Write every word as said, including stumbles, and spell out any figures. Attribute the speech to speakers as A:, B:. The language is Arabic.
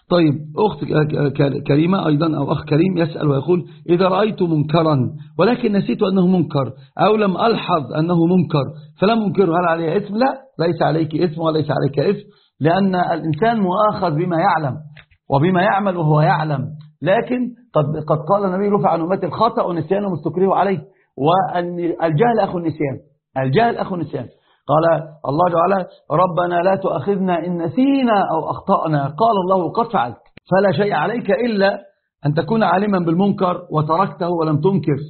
A: طيب أخت كريمة أيضا أو أخ كريم يسأل ويقول إذا رأيت منكرا ولكن نسيت أنه منكر أو لم ألحظ أنه منكر فلم أنكره، هل عليه اسم؟ لا، ليس عليك اسم وليس عليك اسم، لأن الإنسان مؤاخذ بما يعلم وبما يعمل وهو يعلم. لكن قد, قد قال النبي رفع عن أمتي الخطأ والنسيان ومستكره عليه، وأن الجهل أخو النسيان، الجهل أخو النسيان. قال الله تعالى ربنا لا تؤاخذنا إن نسينا أو أخطأنا، قال الله قد فعلت، فلا شيء عليك إلا أن تكون عالما بالمنكر وتركته ولم تنكر.